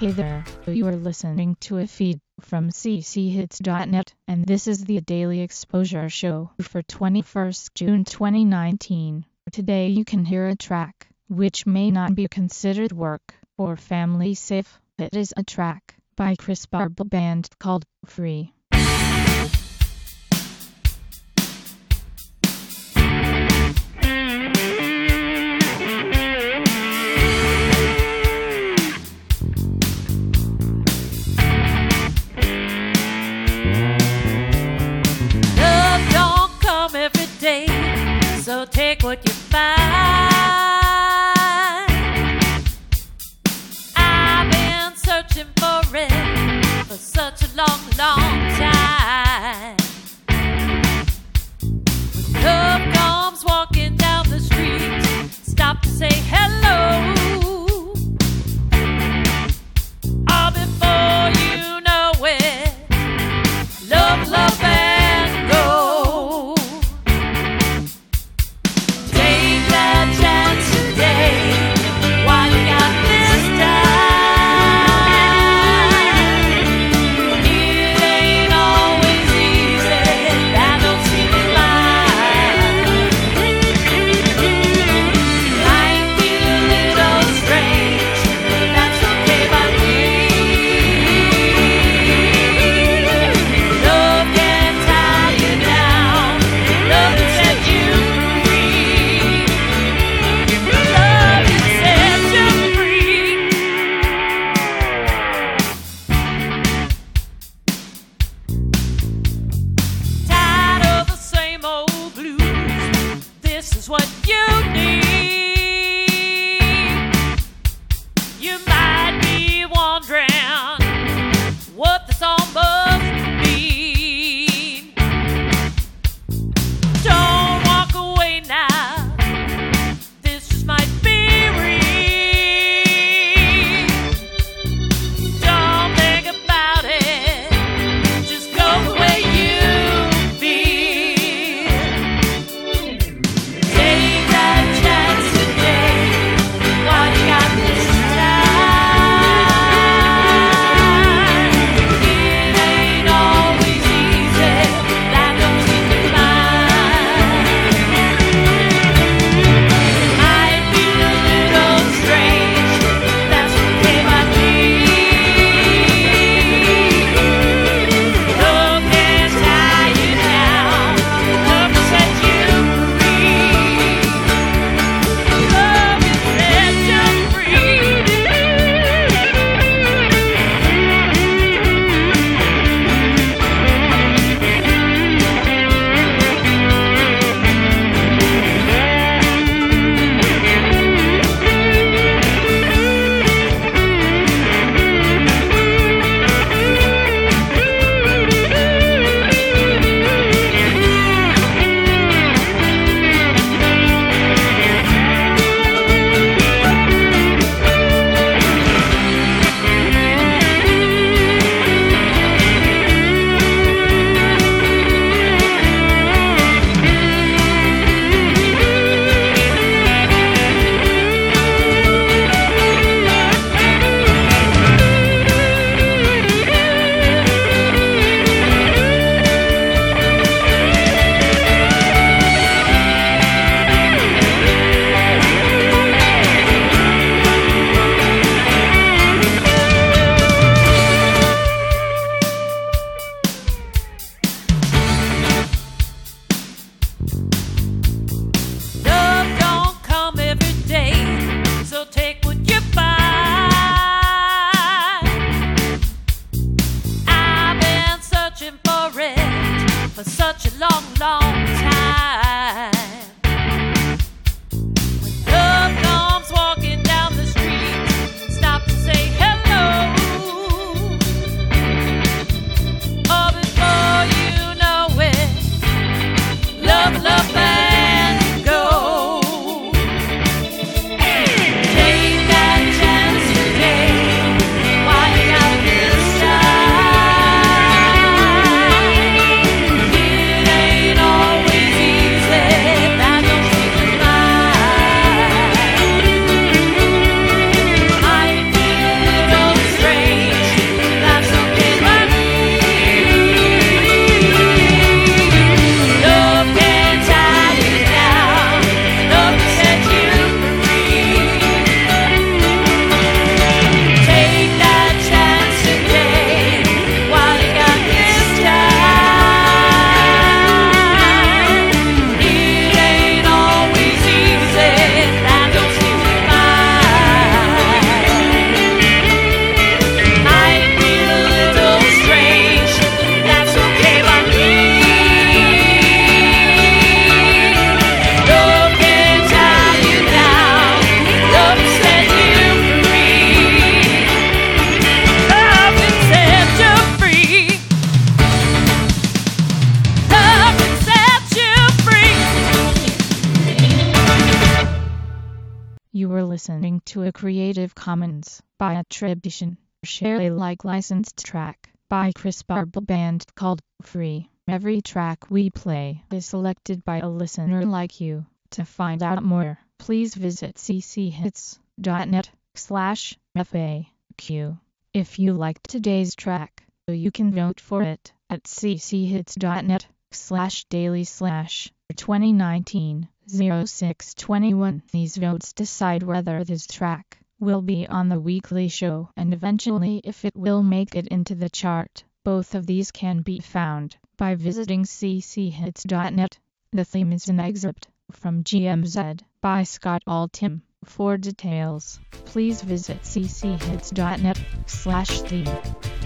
Hey there, you are listening to a feed from cchits.net, and this is the Daily Exposure Show for 21st June 2019. Today you can hear a track which may not be considered work or family safe. It is a track by Chris Barba Band called Free. So take what you find. I've been searching for it for such a long, long time. When love comes walking down the street, stop to say hello. All before you know it, love, love, and go. This is what you need. You might be wondering what this all must mean. Don't walk away now. This just might be real. Don't think about it. Just go the way you feel. Take that You were listening to a Creative Commons by attribution, share Alike licensed track by Chris Barba band called Free. Every track we play is selected by a listener like you. To find out more, please visit cchits.net/FAQ. If you liked today's track, you can vote for it at cchits.net/daily/2019-0621. These votes decide whether this track will be on the weekly show and eventually if it will make it into the chart. Both of these can be found by visiting cchits.net. The theme is an excerpt from GMZ by Scott Altham. For details, please visit cchits.net/theme.